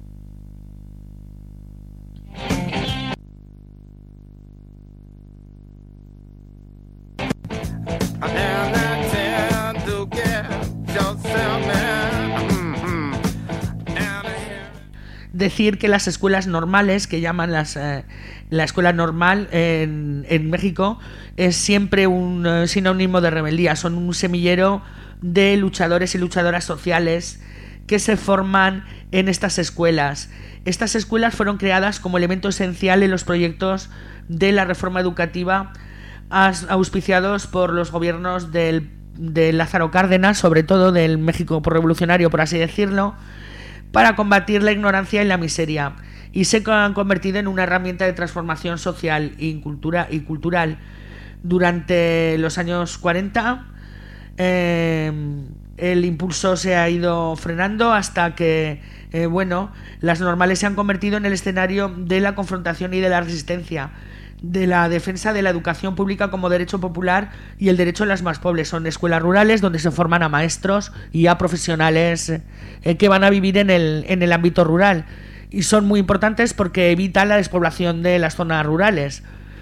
Decir que las escuelas normales, que llaman las eh, la escuela normal en, en México, es siempre un eh, sinónimo de rebeldía. Son un semillero de luchadores y luchadoras sociales que se forman en estas escuelas. Estas escuelas fueron creadas como elemento esencial en los proyectos de la reforma educativa auspiciados por los gobiernos del, de Lázaro Cárdenas, sobre todo del México revolucionario, por así decirlo, para combatir la ignorancia y la miseria, y se han convertido en una herramienta de transformación social y, cultura, y cultural. Durante los años cuarenta eh, el impulso se ha ido frenando hasta que eh, bueno, las normales se han convertido en el escenario de la confrontación y de la resistencia, de la defensa de la educación pública como derecho popular y el derecho de las más pobres. Son escuelas rurales donde se forman a maestros y a profesionales eh, que van a vivir en el, en el ámbito rural, y son muy importantes porque evitan la despoblación de las zonas rurales.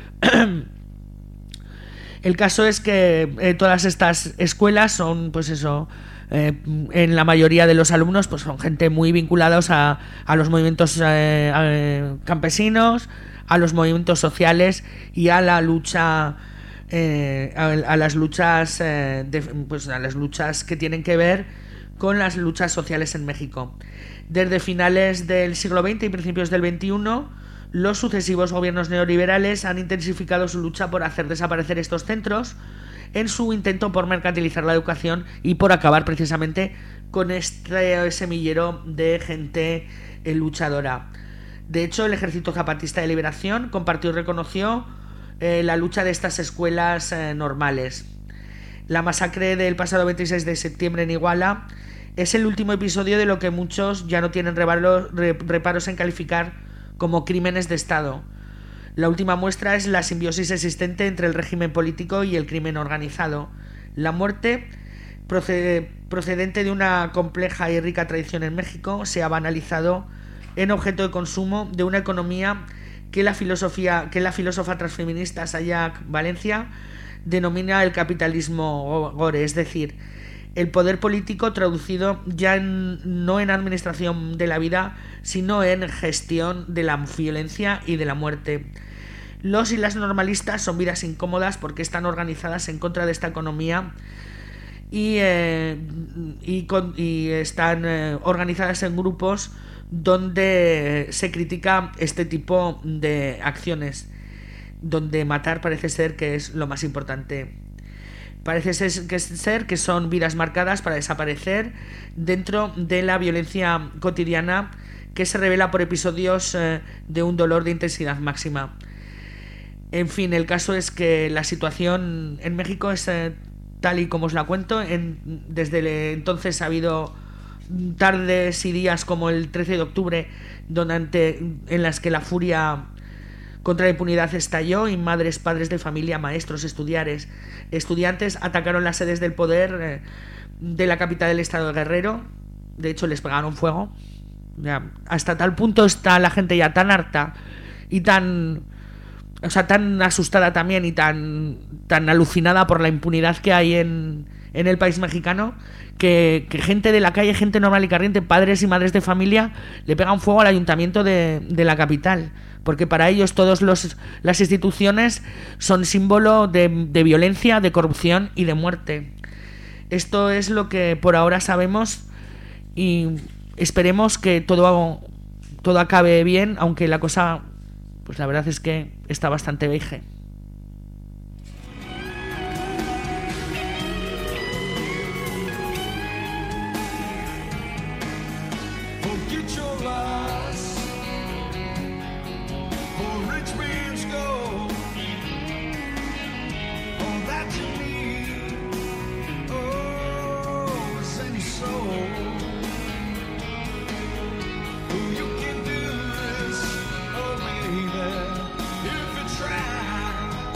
El caso es que eh, todas estas escuelas son, pues eso, eh, en la mayoría de los alumnos pues son gente muy vinculados a, a los movimientos eh, eh, campesinos, a los movimientos sociales y a la lucha eh, a, a las luchas eh, de, pues a las luchas que tienen que ver con las luchas sociales en México. Desde finales del siglo veinte y principios del veintiuno, los sucesivos gobiernos neoliberales han intensificado su lucha por hacer desaparecer estos centros en su intento por mercantilizar la educación y por acabar precisamente con este semillero de gente eh, luchadora. De hecho, el Ejército Zapatista de Liberación compartió y reconoció eh, la lucha de estas escuelas eh, normales. La masacre del pasado veintiséis de septiembre en Iguala es el último episodio de lo que muchos ya no tienen reparos, reparos en calificar como crímenes de Estado. La última muestra es la simbiosis existente entre el régimen político y el crimen organizado. La muerte, procedente de una compleja y rica tradición en México, se ha banalizado en objeto de consumo de una economía que la filosofía que la filósofa transfeminista Sayak Valencia denomina el capitalismo gore, es decir, el poder político traducido ya en, no en administración de la vida, sino en gestión de la violencia y de la muerte. Los y las normalistas son vidas incómodas porque están organizadas en contra de esta economía y, eh, y, con, y están eh, organizadas en grupos donde se critica este tipo de acciones, donde matar parece ser que es lo más importante. Parece ser que, ser que son vidas marcadas para desaparecer dentro de la violencia cotidiana que se revela por episodios eh, de un dolor de intensidad máxima. En fin, el caso es que la situación en México es eh, tal y como os la cuento. En, desde entonces ha habido tardes y días como el trece de octubre donde, en las que la furia contra la impunidad estalló y madres, padres de familia, maestros, estudiantes, estudiantes atacaron las sedes del poder eh, de la capital del estado de Guerrero. De hecho, les pegaron fuego. Ya, hasta tal punto está la gente ya tan harta y tan, o sea, tan asustada también y tan, tan alucinada por la impunidad que hay en, en el país mexicano, que, que gente de la calle, gente normal y corriente, padres y madres de familia, le pegan fuego al ayuntamiento de, de la capital, porque para ellos todas las instituciones son símbolo de, de violencia, de corrupción y de muerte. Esto es lo que por ahora sabemos y esperemos que todo, todo acabe bien, aunque la cosa, pues la verdad es que está bastante veje. get your loss for rich man's gold. All that you need, oh, is any soul. You can do this, oh baby, if you try.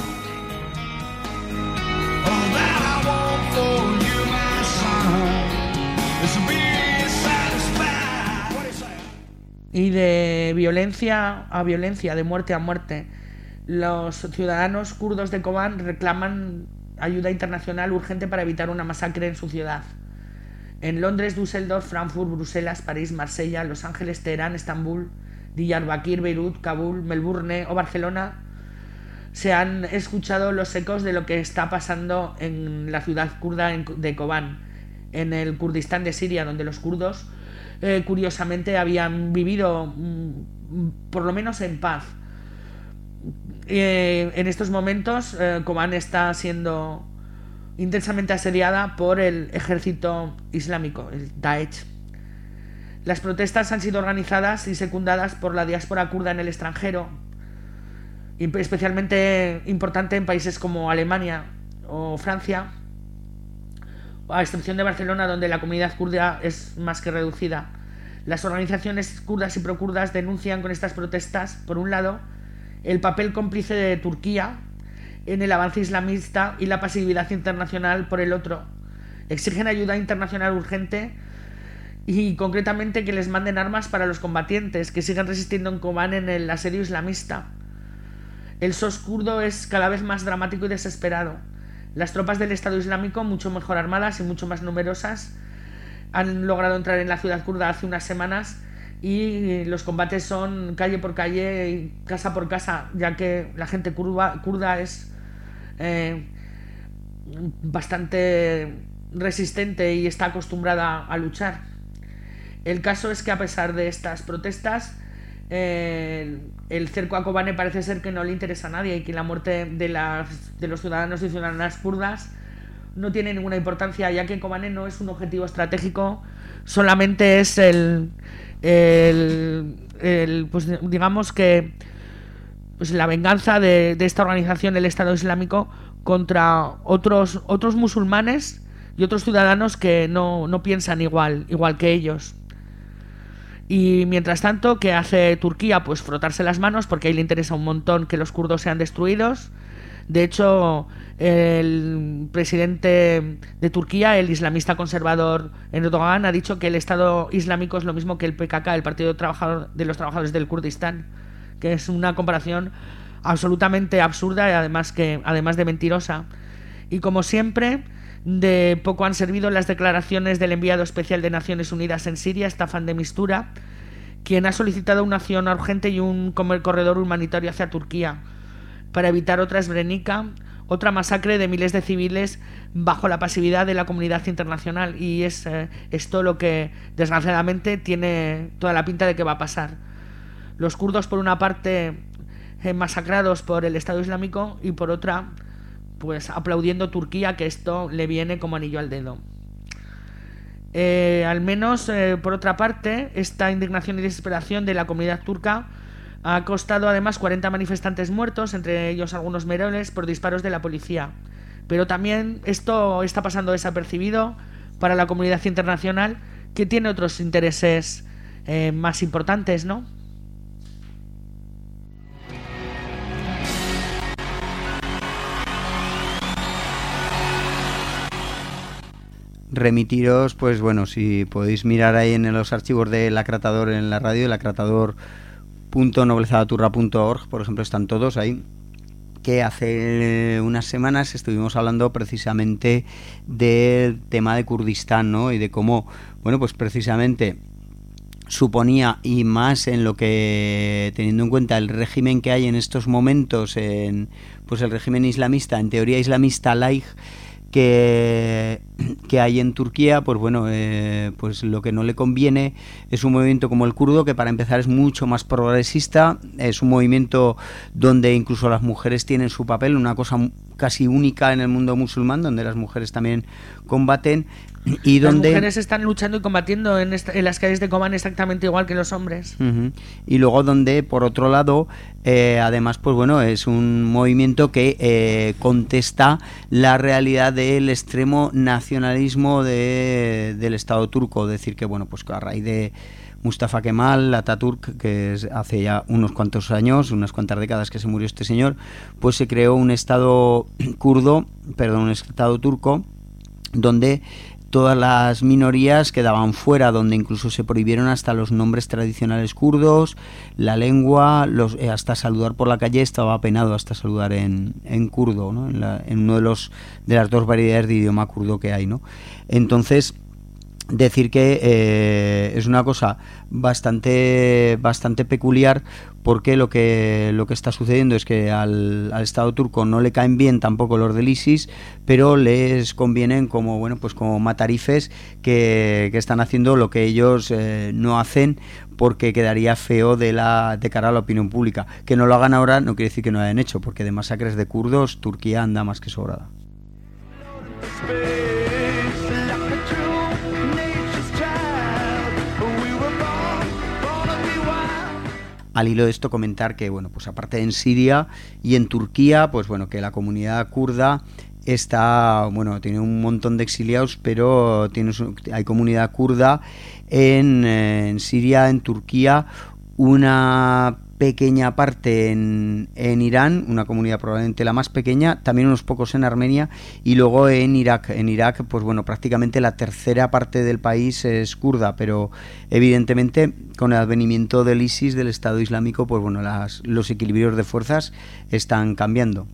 All that I want for you, my son, is to be satisfied. What is that? Y de violencia a violencia, de muerte a muerte, los ciudadanos kurdos de Kobán reclaman ayuda internacional urgente para evitar una masacre en su ciudad. En Londres, Düsseldorf, Frankfurt, Bruselas, París, Marsella, Los Ángeles, Teherán, Estambul, Diyarbakir, Beirut, Kabul, Melbourne o Barcelona se han escuchado los ecos de lo que está pasando en la ciudad kurda de Kobán, en el Kurdistán de Siria, donde los kurdos eh, curiosamente habían vivido mm, por lo menos en paz. Eh, en estos momentos eh, Kobán está siendo intensamente asediada por el ejército islámico, el Daesh. Las protestas han sido organizadas y secundadas por la diáspora kurda en el extranjero, especialmente importante en países como Alemania o Francia, a excepción de Barcelona, donde la comunidad kurda es más que reducida. Las organizaciones kurdas y prokurdas denuncian con estas protestas, por un lado, el papel cómplice de Turquía en el avance islamista y la pasividad internacional por el otro. Exigen ayuda internacional urgente y concretamente que les manden armas para los combatientes que siguen resistiendo en Kobán en el asedio islamista. El S O S kurdo es cada vez más dramático y desesperado. Las tropas del Estado Islámico, mucho mejor armadas y mucho más numerosas, han logrado entrar en la ciudad kurda hace unas semanas y los combates son calle por calle y casa por casa, ya que la gente kurda, kurda es eh, bastante resistente y está acostumbrada a luchar. El caso es que a pesar de estas protestas, eh, el cerco a Kobane parece ser que no le interesa a nadie y que la muerte de, las, de los ciudadanos y ciudadanas kurdas no tiene ninguna importancia, ya que Kobane no es un objetivo estratégico, solamente es el, el, el pues digamos que pues la venganza de, de esta organización, el Estado Islámico, contra otros, otros musulmanes y otros ciudadanos que no, no piensan igual, igual que ellos. Y mientras tanto, ¿qué hace Turquía? Pues frotarse las manos, porque ahí le interesa un montón que los kurdos sean destruidos. De hecho, el presidente de Turquía, el islamista conservador Erdogan, ha dicho que el Estado Islámico es lo mismo que el P K K, el Partido Trabajador de los Trabajadores del Kurdistán, que es una comparación absolutamente absurda y además, que, además de mentirosa. Y como siempre, de poco han servido las declaraciones del enviado especial de Naciones Unidas en Siria, Staffan de Mistura, quien ha solicitado una acción urgente y un corredor humanitario hacia Turquía para evitar otra Srebrenica, otra masacre de miles de civiles bajo la pasividad de la comunidad internacional. Y es eh, esto lo que desgraciadamente tiene toda la pinta de que va a pasar. Los kurdos, por una parte, eh, masacrados por el Estado Islámico, y por otra, pues aplaudiendo Turquía, que esto le viene como anillo al dedo. Eh, al menos, eh, por otra parte, esta indignación y desesperación de la comunidad turca ha costado además cuarenta manifestantes muertos, entre ellos algunos menores, por disparos de la policía. Pero también esto está pasando desapercibido para la comunidad internacional, que tiene otros intereses eh, más importantes, ¿no? Remitiros, pues bueno, si podéis mirar ahí en los archivos de Lacratador en la radio, lacratador punto noblezadaturra punto org, por ejemplo, están todos ahí, que hace unas semanas estuvimos hablando precisamente del tema de Kurdistán, ¿no? Y de cómo, bueno, pues precisamente suponía, y más en lo que, teniendo en cuenta el régimen que hay en estos momentos, en pues el régimen islamista, en teoría islamista laig, que, que hay en Turquía, pues bueno, eh, pues lo que no le conviene es un movimiento como el kurdo, que para empezar es mucho más progresista, es un movimiento donde incluso las mujeres tienen su papel, una cosa casi única en el mundo musulmán, donde las mujeres también combaten. Y donde las mujeres están luchando y combatiendo en, esta, en las calles de Kobán exactamente igual que los hombres. Uh-huh. Y luego donde, por otro lado, eh, además, pues bueno, es un movimiento que eh, contesta la realidad del extremo nacionalismo de, del Estado turco. Es decir, que bueno, pues a raíz de Mustafa Kemal Atatürk, que es hace ya unos cuantos años, unas cuantas décadas que se murió este señor, pues se creó un Estado kurdo, perdón, un Estado turco, donde todas las minorías quedaban fuera, donde incluso se prohibieron hasta los nombres tradicionales kurdos, la lengua, los, eh, hasta saludar por la calle estaba penado, hasta saludar en, en kurdo, ¿no? en, la, en uno de los de las dos variedades de idioma kurdo que hay, ¿no? Entonces, decir que eh, es una cosa bastante bastante peculiar, porque lo que lo que está sucediendo es que al, al Estado turco no le caen bien tampoco los del ISIS, pero les convienen como bueno pues como matarifes que, que están haciendo lo que ellos eh, no hacen, porque quedaría feo de la de cara a la opinión pública. Que no lo hagan ahora no quiere decir que no hayan hecho, porque de masacres de kurdos Turquía anda más que sobrada. Al hilo de esto, comentar que, bueno, pues aparte en Siria y en Turquía, pues bueno, que la comunidad kurda está, bueno, tiene un montón de exiliados, pero tiene, hay comunidad kurda en, en Siria, en Turquía, una pequeña parte en, en Irán, una comunidad probablemente la más pequeña, también unos pocos en Armenia, y luego en Irak. En Irak, pues bueno, prácticamente la tercera parte del país es kurda, pero evidentemente con el advenimiento del ISIS, del Estado Islámico, pues bueno, las, los equilibrios de fuerzas están cambiando.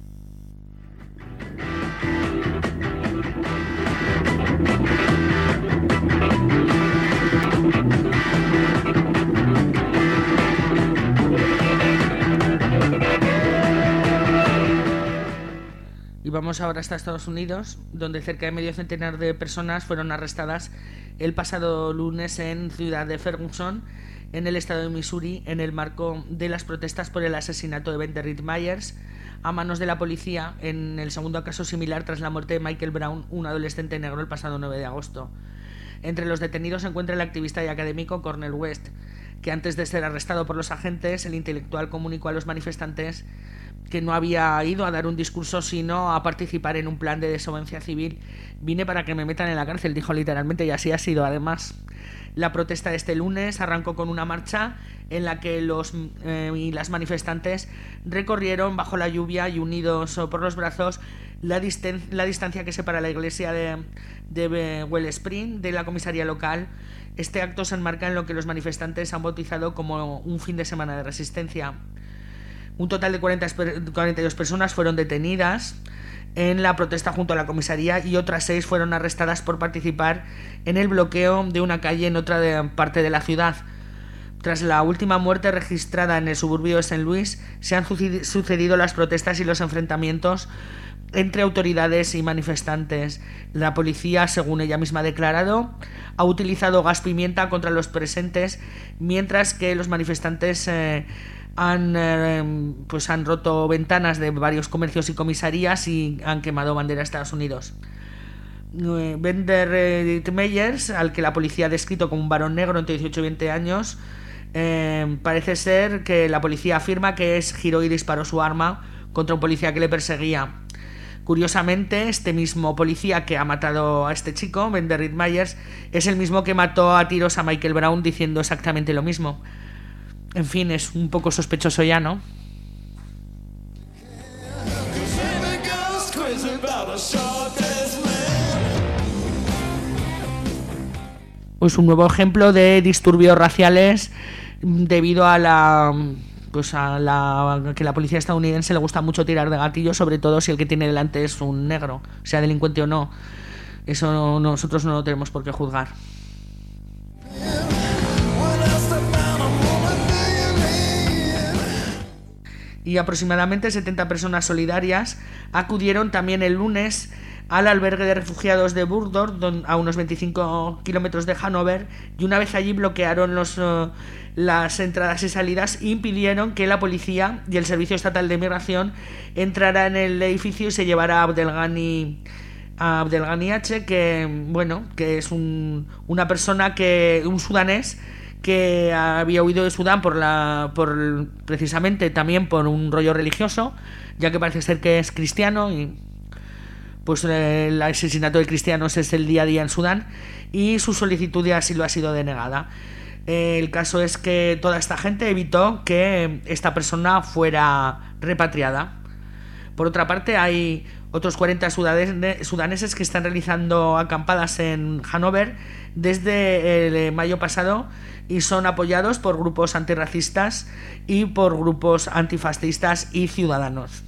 Y vamos ahora hasta Estados Unidos, donde cerca de medio centenar de personas fueron arrestadas el pasado lunes en Ciudad de Ferguson, en el estado de Missouri, en el marco de las protestas por el asesinato de Ben Derrick Myers a manos de la policía, en el segundo caso similar tras la muerte de Michael Brown, un adolescente negro, el pasado nueve de agosto. Entre los detenidos se encuentra el activista y académico Cornel West, que antes de ser arrestado por los agentes, el intelectual comunicó a los manifestantes que no había ido a dar un discurso, sino a participar en un plan de desobediencia civil. Vine para que me metan en la cárcel, dijo literalmente, y así ha sido además. La protesta de este lunes arrancó con una marcha en la que los eh, y las manifestantes recorrieron bajo la lluvia y unidos por los brazos la, distan la distancia que separa la iglesia de, de Wellspring de la comisaría local. Este acto se enmarca en lo que los manifestantes han bautizado como un fin de semana de resistencia. Un total de cuarenta, cuarenta y dos personas fueron detenidas en la protesta junto a la comisaría, y otras seis fueron arrestadas por participar en el bloqueo de una calle en otra de, parte de la ciudad. Tras la última muerte registrada en el suburbio de Saint Louis, se han sucedido las protestas y los enfrentamientos entre autoridades y manifestantes. La policía, según ella misma ha declarado, ha utilizado gas pimienta contra los presentes, mientras que los manifestantes eh, han, eh, pues han roto ventanas de varios comercios y comisarías y han quemado bandera de Estados Unidos. Ben Derrick Myers, al que la policía ha descrito como un varón negro entre dieciocho y veinte años, eh, parece ser que la policía afirma que es giró y disparó su arma contra un policía que le perseguía. Curiosamente, este mismo policía que ha matado a este chico, Ben Derrick Myers, es el mismo que mató a tiros a Michael Brown, diciendo exactamente lo mismo. En fin, es un poco sospechoso ya, ¿no? Pues un nuevo ejemplo de disturbios raciales debido a la... pues a la que la policía estadounidense le gusta mucho tirar de gatillo, sobre todo si el que tiene delante es un negro, sea delincuente o no. Eso no, nosotros no lo tenemos por qué juzgar. Y aproximadamente setenta personas solidarias acudieron también el lunes al albergue de refugiados de Burgdorf, a unos veinticinco kilómetros de Hannover, y una vez allí bloquearon los, uh, las entradas y salidas impidieron que la policía y el Servicio Estatal de Inmigración entrara en el edificio y se llevara a Abdelghani, a Abdelghani H, que bueno, que es un, una persona que un sudanés que había huido de Sudán por la por precisamente también por un rollo religioso, ya que parece ser que es cristiano y pues el asesinato de cristianos es el día a día en Sudán y su solicitud de asilo ha sido denegada. El caso es que toda esta gente evitó que esta persona fuera repatriada. Por otra parte, hay otros cuarenta sudaneses que están realizando acampadas en Hannover desde el mayo pasado y son apoyados por grupos antirracistas y por grupos antifascistas y ciudadanos.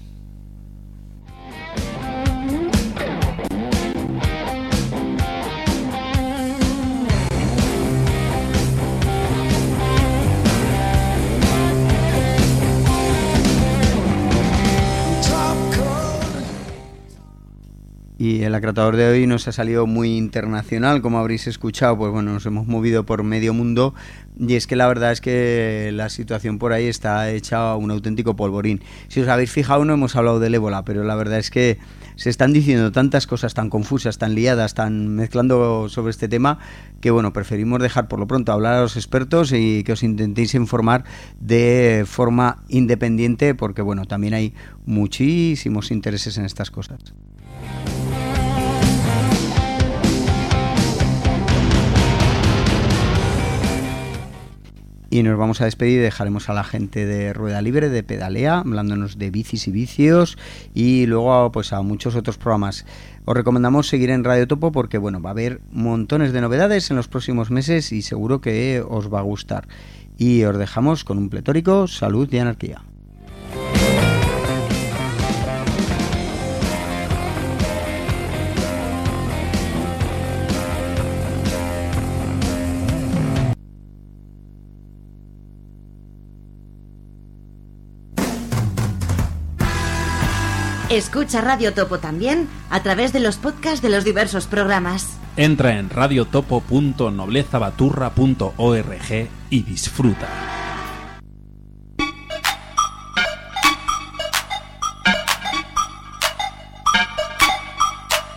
Y el acratador de hoy nos ha salido muy internacional, como habréis escuchado, pues bueno, nos hemos movido por medio mundo y es que la verdad es que la situación por ahí está hecha un auténtico polvorín. Si os habéis fijado, no hemos hablado del ébola, pero la verdad es que se están diciendo tantas cosas tan confusas, tan liadas, tan mezclando sobre este tema, que bueno, preferimos dejar por lo pronto hablar a los expertos y que os intentéis informar de forma independiente, porque bueno, también hay muchísimos intereses en estas cosas. Y nos vamos a despedir y dejaremos a la gente de Rueda Libre, de Pedalea, hablándonos de bicis y vicios y luego pues a muchos otros programas. Os recomendamos seguir en Radio Topo porque bueno, va a haber montones de novedades en los próximos meses y seguro que os va a gustar. Y os dejamos con un pletórico Salud y Anarquía. Escucha Radio Topo también a través de los podcasts de los diversos programas. Entra en radiotopo punto noblezabaturra punto org y disfruta.